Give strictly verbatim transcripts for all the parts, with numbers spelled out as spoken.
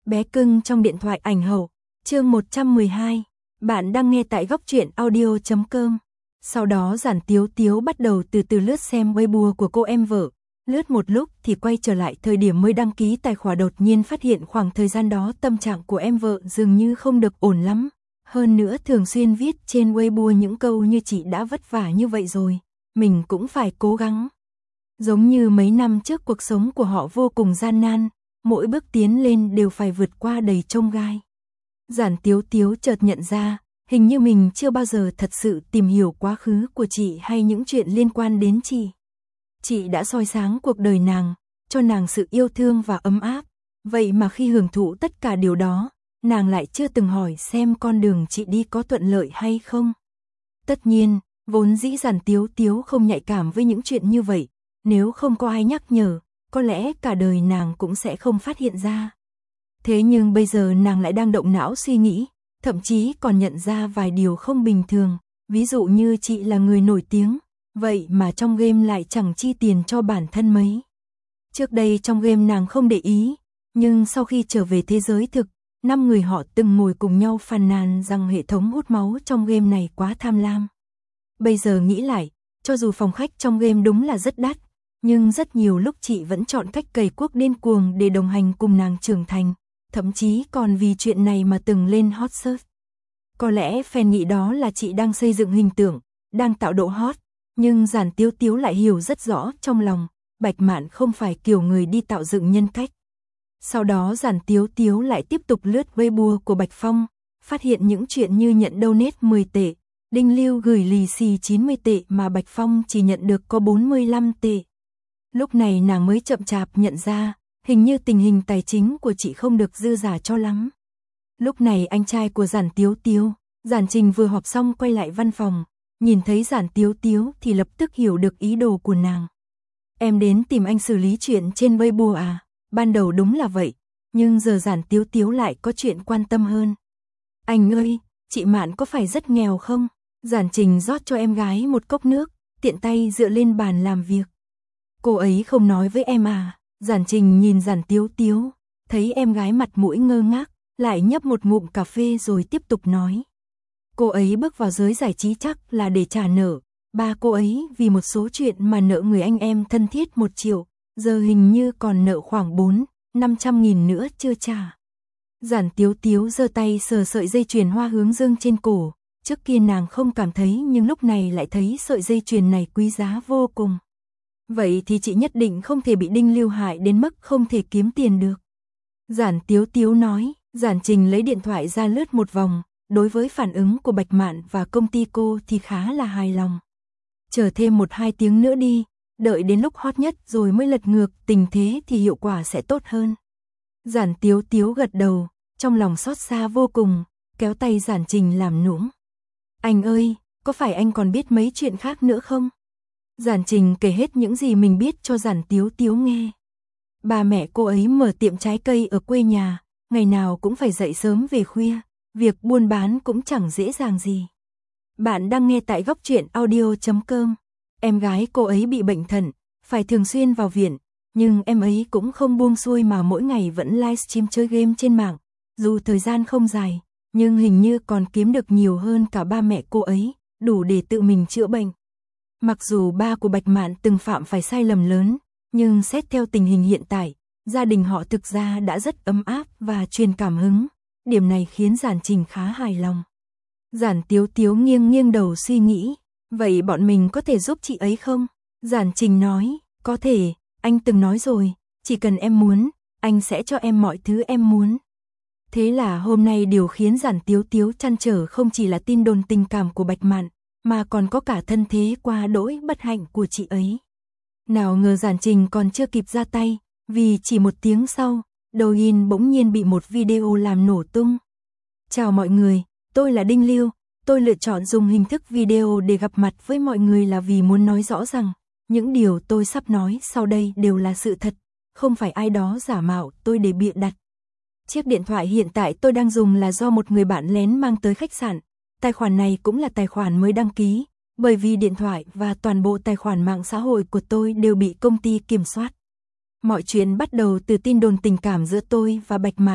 Bé cưng trong điện thoại ảnh hậu, chương một trăm mười hai. Bạn đang nghe tại góc truyện audio chấm com. Sau đó Giản Tiếu Tiếu bắt đầu từ từ lướt xem Weibo của cô em vợ. Lướt một lúc thì quay trở lại thời điểm mới đăng ký tài khoản, đột nhiên phát hiện khoảng thời gian đó tâm trạng của em vợ dường như không được ổn lắm. Hơn nữa thường xuyên viết trên Weibo những câu như chị đã vất vả như vậy rồi, mình cũng phải cố gắng. Giống như mấy năm trước cuộc sống của họ vô cùng gian nan, mỗi bước tiến lên đều phải vượt qua đầy chông gai. Giản Tiếu Tiếu chợt nhận ra, hình như mình chưa bao giờ thật sự tìm hiểu quá khứ của chị hay những chuyện liên quan đến chị. Chị đã soi sáng cuộc đời nàng, cho nàng sự yêu thương và ấm áp, vậy mà khi hưởng thụ tất cả điều đó, nàng lại chưa từng hỏi xem con đường chị đi có thuận lợi hay không. Tất nhiên, vốn dĩ Giản Tiếu Tiếu không nhạy cảm với những chuyện như vậy, nếu không có ai nhắc nhở, có lẽ cả đời nàng cũng sẽ không phát hiện ra. Thế nhưng bây giờ nàng lại đang động não suy nghĩ, thậm chí còn nhận ra vài điều không bình thường, ví dụ như chị là người nổi tiếng, vậy mà trong game lại chẳng chi tiền cho bản thân mấy. Trước đây trong game nàng không để ý, nhưng sau khi trở về thế giới thực, năm người họ từng ngồi cùng nhau phàn nàn rằng hệ thống hút máu trong game này quá tham lam. Bây giờ nghĩ lại, cho dù phòng khách trong game đúng là rất đắt, nhưng rất nhiều lúc chị vẫn chọn cách cày cuốc điên cuồng để đồng hành cùng nàng trưởng thành, thậm chí còn vì chuyện này mà từng lên hot search. Có lẽ fan nghĩ đó là chị đang xây dựng hình tượng, đang tạo độ hot, nhưng Giản Tiếu Tiếu lại hiểu rất rõ trong lòng, Bạch Mạn không phải kiểu người đi tạo dựng nhân cách. Sau đó Giản Tiếu Tiếu lại tiếp tục lướt Weibo của Bạch Phong, phát hiện những chuyện như nhận donate mười tệ, Đinh Lưu gửi lì xì chín mươi tệ mà Bạch Phong chỉ nhận được có bốn mươi lăm tệ. Lúc này nàng mới chậm chạp nhận ra, hình như tình hình tài chính của chị không được dư dả cho lắm. Lúc này anh trai của Giản Tiếu Tiếu, Giản Trình vừa họp xong quay lại văn phòng, nhìn thấy Giản Tiếu Tiếu thì lập tức hiểu được ý đồ của nàng. Em đến tìm anh xử lý chuyện trên Weibo à? Ban đầu đúng là vậy, nhưng giờ Giản Tiếu Tiếu lại có chuyện quan tâm hơn. Anh ơi, chị Mạn có phải rất nghèo không? Giản Trình rót cho em gái một cốc nước, tiện tay dựa lên bàn làm việc. Cô ấy không nói với em à? Giản Trình nhìn Giản Tiếu Tiếu, thấy em gái mặt mũi ngơ ngác, lại nhấp một ngụm cà phê rồi tiếp tục nói. Cô ấy bước vào giới giải trí chắc là để trả nợ. Ba cô ấy vì một số chuyện mà nợ người anh em thân thiết một triệu, giờ hình như còn nợ khoảng bốn, năm trăm nghìn nữa chưa trả. Giản Tiếu Tiếu giơ tay sờ sợi dây chuyền hoa hướng dương trên cổ, trước kia nàng không cảm thấy nhưng lúc này lại thấy sợi dây chuyền này quý giá vô cùng. Vậy thì chị nhất định không thể bị Đinh Lưu hại đến mức không thể kiếm tiền được. Giản Tiếu Tiếu nói. Giản Trình lấy điện thoại ra lướt một vòng, đối với phản ứng của Bạch Mạn và công ty cô thì khá là hài lòng. Chờ thêm một hai tiếng nữa đi, đợi đến lúc hot nhất rồi mới lật ngược tình thế thì hiệu quả sẽ tốt hơn. Giản Tiếu Tiếu gật đầu, trong lòng xót xa vô cùng, kéo tay Giản Trình làm nũng. Anh ơi, có phải anh còn biết mấy chuyện khác nữa không? Giản Trình kể hết những gì mình biết cho Giản Tiếu Tiếu nghe. Ba mẹ cô ấy mở tiệm trái cây ở quê nhà, ngày nào cũng phải dậy sớm về khuya, việc buôn bán cũng chẳng dễ dàng gì. Bạn đang nghe tại góc truyện audio chấm com. Em gái cô ấy bị bệnh thận, phải thường xuyên vào viện, nhưng em ấy cũng không buông xuôi mà mỗi ngày vẫn livestream chơi game trên mạng. Dù thời gian không dài, nhưng hình như còn kiếm được nhiều hơn cả ba mẹ cô ấy, đủ để tự mình chữa bệnh. Mặc dù ba của Bạch Mạn từng phạm phải sai lầm lớn, nhưng xét theo tình hình hiện tại, gia đình họ thực ra đã rất ấm áp và truyền cảm hứng, điểm này khiến Giản Trình khá hài lòng. Giản Tiếu Tiếu nghiêng nghiêng đầu suy nghĩ, vậy bọn mình có thể giúp chị ấy không? Giản Trình nói, có thể, anh từng nói rồi, chỉ cần em muốn, anh sẽ cho em mọi thứ em muốn. Thế là hôm nay điều khiến Giản Tiếu Tiếu trăn trở không chỉ là tin đồn tình cảm của Bạch Mạn, mà còn có cả thân thế qua đỗi bất hạnh của chị ấy. Nào ngờ Giản Trình còn chưa kịp ra tay, vì chỉ một tiếng sau, Douyin bỗng nhiên bị một video làm nổ tung. Chào mọi người, tôi là Đinh Lưu, tôi lựa chọn dùng hình thức video để gặp mặt với mọi người là vì muốn nói rõ rằng, những điều tôi sắp nói sau đây đều là sự thật, không phải ai đó giả mạo tôi để bịa đặt. Chiếc điện thoại hiện tại tôi đang dùng là do một người bạn lén mang tới khách sạn, tài khoản này cũng là tài khoản mới đăng ký, bởi vì điện thoại và toàn bộ tài khoản mạng xã hội của tôi đều bị công ty kiểm soát. Mọi chuyện bắt đầu từ tin đồn tình cảm giữa tôi và Bạch Mạn,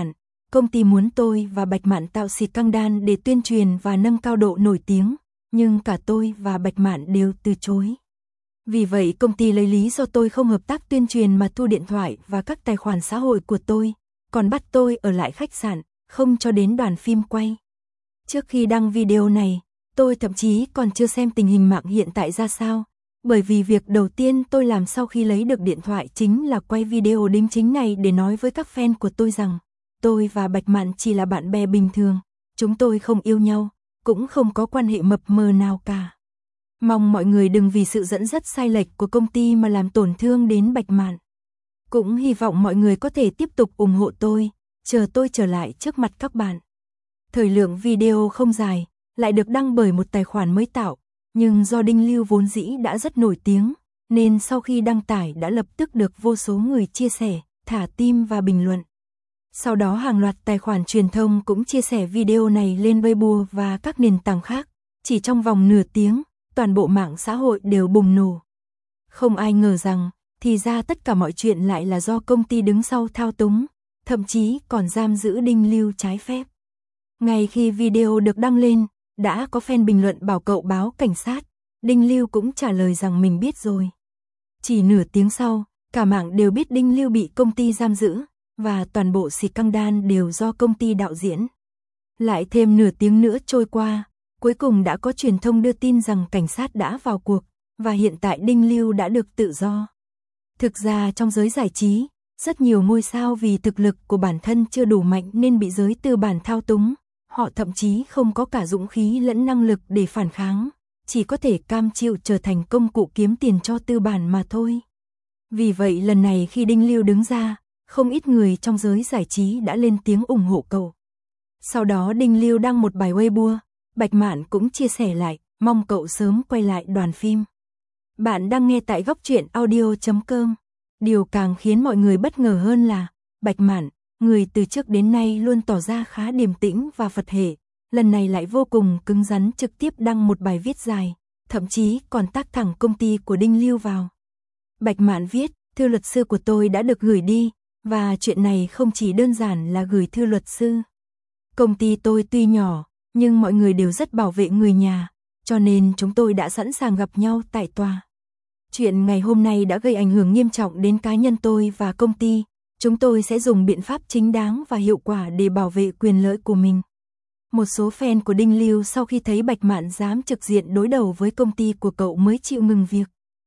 công ty muốn tôi và Bạch Mạn tạo scandal để tuyên truyền và nâng cao độ nổi tiếng, nhưng cả tôi và Bạch Mạn đều từ chối. Vì vậy công ty lấy lý do tôi không hợp tác tuyên truyền mà thu điện thoại và các tài khoản xã hội của tôi, còn bắt tôi ở lại khách sạn, không cho đến đoàn phim quay. Trước khi đăng video này, tôi thậm chí còn chưa xem tình hình mạng hiện tại ra sao, bởi vì việc đầu tiên tôi làm sau khi lấy được điện thoại chính là quay video đính chính này để nói với các fan của tôi rằng, tôi và Bạch Mạn chỉ là bạn bè bình thường, chúng tôi không yêu nhau, cũng không có quan hệ mập mờ nào cả. Mong mọi người đừng vì sự dẫn dắt sai lệch của công ty mà làm tổn thương đến Bạch Mạn. Cũng hy vọng mọi người có thể tiếp tục ủng hộ tôi, chờ tôi trở lại trước mặt các bạn. Thời lượng video không dài, lại được đăng bởi một tài khoản mới tạo, nhưng do Đinh Lưu vốn dĩ đã rất nổi tiếng, nên sau khi đăng tải đã lập tức được vô số người chia sẻ, thả tim và bình luận. Sau đó hàng loạt tài khoản truyền thông cũng chia sẻ video này lên Weibo và các nền tảng khác. Chỉ trong vòng nửa tiếng, toàn bộ mạng xã hội đều bùng nổ. Không ai ngờ rằng, thì ra tất cả mọi chuyện lại là do công ty đứng sau thao túng, thậm chí còn giam giữ Đinh Lưu trái phép. Ngay khi video được đăng lên, đã có fan bình luận bảo cậu báo cảnh sát, Đinh Lưu cũng trả lời rằng mình biết rồi. Chỉ nửa tiếng sau, cả mạng đều biết Đinh Lưu bị công ty giam giữ, và toàn bộ scandal đều do công ty đạo diễn. Lại thêm nửa tiếng nữa trôi qua, cuối cùng đã có truyền thông đưa tin rằng cảnh sát đã vào cuộc, và hiện tại Đinh Lưu đã được tự do. Thực ra trong giới giải trí, rất nhiều ngôi sao vì thực lực của bản thân chưa đủ mạnh nên bị giới tư bản thao túng, họ thậm chí không có cả dũng khí lẫn năng lực để phản kháng, chỉ có thể cam chịu trở thành công cụ kiếm tiền cho tư bản mà thôi. Vì vậy lần này khi Đinh Lưu đứng ra, không ít người trong giới giải trí đã lên tiếng ủng hộ cậu. Sau đó Đinh Lưu đăng một bài Weibo, Bạch Mạn cũng chia sẻ lại, mong cậu sớm quay lại đoàn phim. Bạn đang nghe tại góc truyện audio chấm com. Điều càng khiến mọi người bất ngờ hơn là, Bạch Mạn, người từ trước đến nay luôn tỏ ra khá điềm tĩnh và Phật hệ, lần này lại vô cùng cứng rắn trực tiếp đăng một bài viết dài, thậm chí còn tag thẳng công ty của Đinh Lưu vào. Bạch Mạn viết, thư luật sư của tôi đã được gửi đi, và chuyện này không chỉ đơn giản là gửi thư luật sư. Công ty tôi tuy nhỏ, nhưng mọi người đều rất bảo vệ người nhà, cho nên chúng tôi đã sẵn sàng gặp nhau tại tòa. Chuyện ngày hôm nay đã gây ảnh hưởng nghiêm trọng đến cá nhân tôi và công ty, chúng tôi sẽ dùng biện pháp chính đáng và hiệu quả để bảo vệ quyền lợi của mình. Một số fan của Đinh Lưu sau khi thấy Bạch Mạn dám trực diện đối đầu với công ty của cậu mới chịu ngừng việc.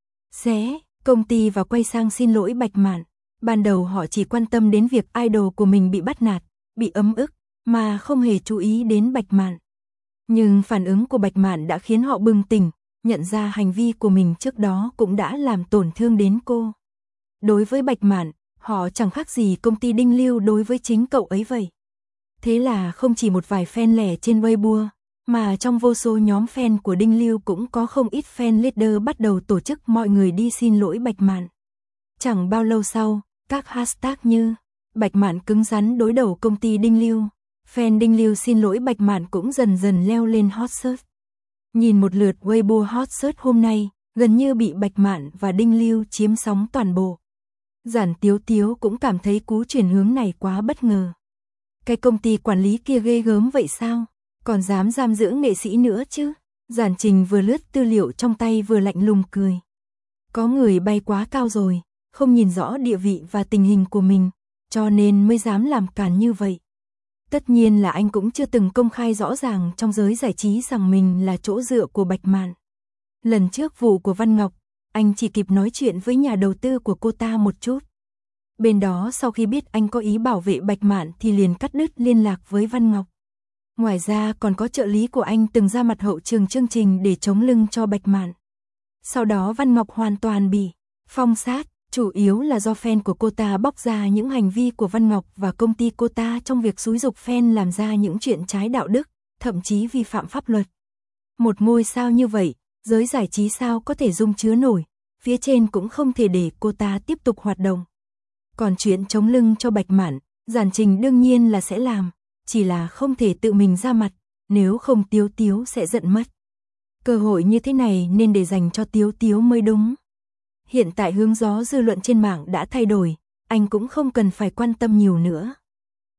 Xé, công ty và quay sang xin lỗi Bạch Mạn. Ban đầu họ chỉ quan tâm đến việc idol của mình bị bắt nạt, bị ấm ức, mà không hề chú ý đến Bạch Mạn. Nhưng phản ứng của Bạch Mạn đã khiến họ bừng tỉnh, nhận ra hành vi của mình trước đó cũng đã làm tổn thương đến cô. Đối với Bạch Mạn, họ chẳng khác gì công ty Đinh Lưu đối với chính cậu ấy vậy. Thế là không chỉ một vài fan lẻ trên Weibo, mà trong vô số nhóm fan của Đinh Lưu cũng có không ít fan leader bắt đầu tổ chức mọi người đi xin lỗi Bạch Mạn. Chẳng bao lâu sau, các hashtag như Bạch Mạn cứng rắn đối đầu công ty Đinh Lưu, fan Đinh Lưu xin lỗi Bạch Mạn cũng dần dần leo lên hot search. Nhìn một lượt Weibo hot search hôm nay, gần như bị Bạch Mạn và Đinh Lưu chiếm sóng toàn bộ. Giản Tiếu Tiếu cũng cảm thấy cú chuyển hướng này quá bất ngờ. Cái công ty quản lý kia ghê gớm vậy sao? Còn dám giam giữ nghệ sĩ nữa chứ? Giản Trình vừa lướt tư liệu trong tay vừa lạnh lùng cười. Có người bay quá cao rồi, không nhìn rõ địa vị và tình hình của mình, cho nên mới dám làm càn như vậy. Tất nhiên là anh cũng chưa từng công khai rõ ràng trong giới giải trí rằng mình là chỗ dựa của Bạch Mạn. Lần trước vụ của Văn Ngọc, anh chỉ kịp nói chuyện với nhà đầu tư của cô ta một chút. Bên đó sau khi biết anh có ý bảo vệ Bạch Mạn thì liền cắt đứt liên lạc với Văn Ngọc. Ngoài ra còn có trợ lý của anh từng ra mặt hậu trường chương trình để chống lưng cho Bạch Mạn. Sau đó Văn Ngọc hoàn toàn bị phong sát, chủ yếu là do fan của cô ta bóc ra những hành vi của Văn Ngọc và công ty cô ta trong việc xúi giục fan làm ra những chuyện trái đạo đức, thậm chí vi phạm pháp luật. Một ngôi sao như vậy, giới giải trí sao có thể dung chứa nổi, phía trên cũng không thể để cô ta tiếp tục hoạt động. Còn chuyện chống lưng cho Bạch Mạn, Giản Trình đương nhiên là sẽ làm, chỉ là không thể tự mình ra mặt, nếu không Tiếu Tiếu sẽ giận mất. Cơ hội như thế này nên để dành cho Tiếu Tiếu mới đúng. Hiện tại hướng gió dư luận trên mạng đã thay đổi, anh cũng không cần phải quan tâm nhiều nữa.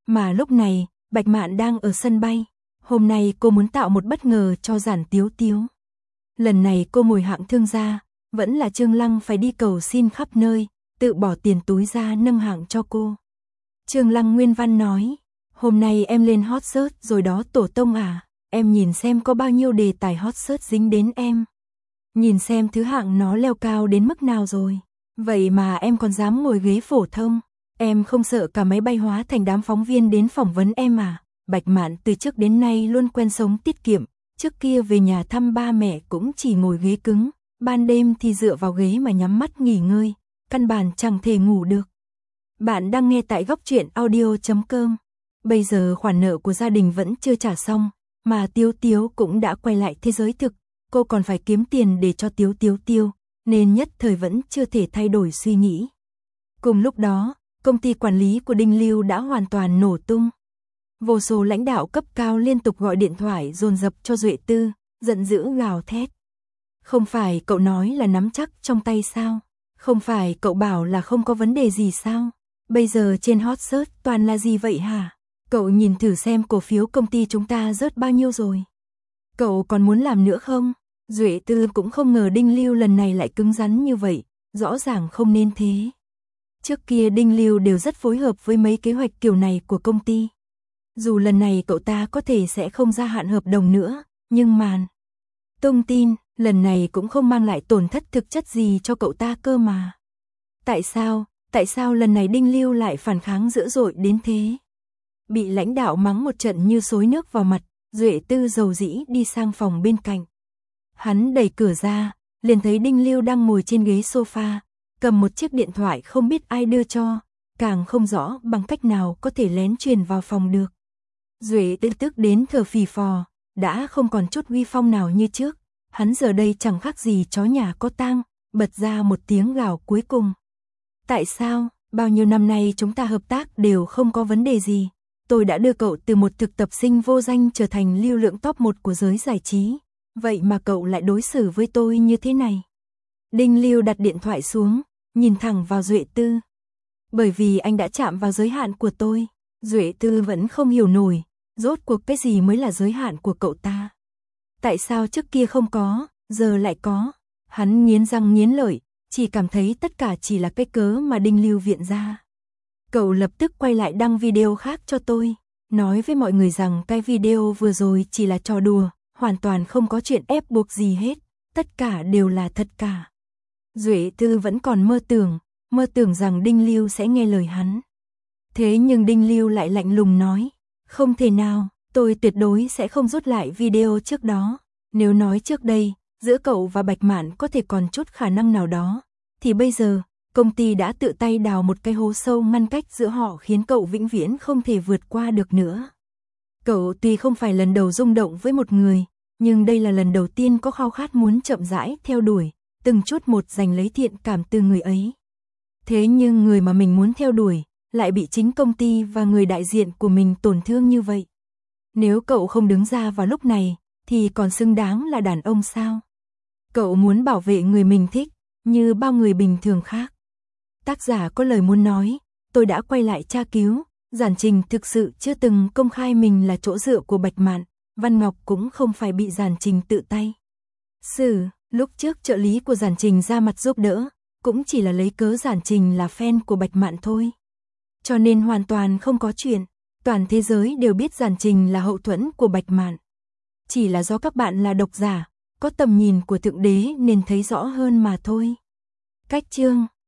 Mà lúc này, Bạch Mạn đang ở sân bay. Hôm nay cô muốn tạo một bất ngờ cho Giản Tiếu Tiếu. Lần này cô mồi hạng thương gia, vẫn là Trương Lăng phải đi cầu xin khắp nơi, tự bỏ tiền túi ra nâng hạng cho cô. Trương Lăng nguyên văn nói, hôm nay em lên hot search rồi đó tổ tông à, em nhìn xem có bao nhiêu đề tài hot search dính đến em. Nhìn xem thứ hạng nó leo cao đến mức nào rồi. Vậy mà em còn dám ngồi ghế phổ thông. Em không sợ cả máy bay hóa thành đám phóng viên đến phỏng vấn em à? Bạch Mạn từ trước đến nay luôn quen sống tiết kiệm. Trước kia về nhà thăm ba mẹ cũng chỉ ngồi ghế cứng. Ban đêm thì dựa vào ghế mà nhắm mắt nghỉ ngơi. Căn bản chẳng thể ngủ được. Bạn đang nghe tại góc truyện audio chấm com. Bây giờ khoản nợ của gia đình vẫn chưa trả xong. Mà Tiếu Tiếu cũng đã quay lại thế giới thực. Cô còn phải kiếm tiền để cho Tiếu Tiếu tiêu. Nên nhất thời vẫn chưa thể thay đổi suy nghĩ. Cùng lúc đó, công ty quản lý của Đinh Lưu đã hoàn toàn nổ tung. Vô số lãnh đạo cấp cao liên tục gọi điện thoại dồn dập cho Duệ Tư, giận dữ gào thét. Không phải cậu nói là nắm chắc trong tay sao? Không phải cậu bảo là không có vấn đề gì sao? Bây giờ trên hot search toàn là gì vậy hả? Cậu nhìn thử xem cổ phiếu công ty chúng ta rớt bao nhiêu rồi. Cậu còn muốn làm nữa không? Duệ Tư cũng không ngờ Đinh Lưu lần này lại cứng rắn như vậy, rõ ràng không nên thế. Trước kia Đinh Lưu đều rất phối hợp với mấy kế hoạch kiểu này của công ty. Dù lần này cậu ta có thể sẽ không gia hạn hợp đồng nữa, nhưng màn tung tin, lần này cũng không mang lại tổn thất thực chất gì cho cậu ta cơ mà. Tại sao, tại sao lần này Đinh Lưu lại phản kháng dữ dội đến thế? Bị lãnh đạo mắng một trận như xối nước vào mặt, Duệ Tư dầu dĩ đi sang phòng bên cạnh. Hắn đẩy cửa ra, liền thấy Đinh Lưu đang ngồi trên ghế sofa, cầm một chiếc điện thoại không biết ai đưa cho, càng không rõ bằng cách nào có thể lén truyền vào phòng được. Duệ Tư tức đến thở phì phò, đã không còn chút uy phong nào như trước, hắn giờ đây chẳng khác gì chó nhà có tang, bật ra một tiếng gào cuối cùng. Tại sao, bao nhiêu năm nay chúng ta hợp tác đều không có vấn đề gì, tôi đã đưa cậu từ một thực tập sinh vô danh trở thành lưu lượng top một của giới giải trí. Vậy mà cậu lại đối xử với tôi như thế này. Đinh Lưu đặt điện thoại xuống, nhìn thẳng vào Duệ Tư. Bởi vì anh đã chạm vào giới hạn của tôi. Duệ Tư vẫn không hiểu nổi, rốt cuộc cái gì mới là giới hạn của cậu ta. Tại sao trước kia không có, giờ lại có. Hắn nghiến răng nghiến lợi, chỉ cảm thấy tất cả chỉ là cái cớ mà Đinh Lưu viện ra. Cậu lập tức quay lại đăng video khác cho tôi, nói với mọi người rằng cái video vừa rồi chỉ là trò đùa. Hoàn toàn không có chuyện ép buộc gì hết, tất cả đều là thật cả. Duệ Tư vẫn còn mơ tưởng, mơ tưởng rằng Đinh Lưu sẽ nghe lời hắn. Thế nhưng Đinh Lưu lại lạnh lùng nói, không thể nào, tôi tuyệt đối sẽ không rút lại video trước đó. Nếu nói trước đây, giữa cậu và Bạch Mạn có thể còn chút khả năng nào đó, thì bây giờ, công ty đã tự tay đào một cái hố sâu ngăn cách giữa họ khiến cậu vĩnh viễn không thể vượt qua được nữa. Cậu tuy không phải lần đầu rung động với một người, nhưng đây là lần đầu tiên có khao khát muốn chậm rãi theo đuổi, từng chút một giành lấy thiện cảm từ người ấy. Thế nhưng người mà mình muốn theo đuổi, lại bị chính công ty và người đại diện của mình tổn thương như vậy. Nếu cậu không đứng ra vào lúc này, thì còn xứng đáng là đàn ông sao? Cậu muốn bảo vệ người mình thích, như bao người bình thường khác. Tác giả có lời muốn nói, tôi đã quay lại tra cứu. Giản Trình thực sự chưa từng công khai mình là chỗ dựa của Bạch Mạn, Văn Ngọc cũng không phải bị Giản Trình tự tay xử. Lúc trước trợ lý của Giản Trình ra mặt giúp đỡ, cũng chỉ là lấy cớ Giản Trình là fan của Bạch Mạn thôi. Cho nên hoàn toàn không có chuyện, toàn thế giới đều biết Giản Trình là hậu thuẫn của Bạch Mạn. Chỉ là do các bạn là độc giả, có tầm nhìn của Thượng Đế nên thấy rõ hơn mà thôi. Cách chương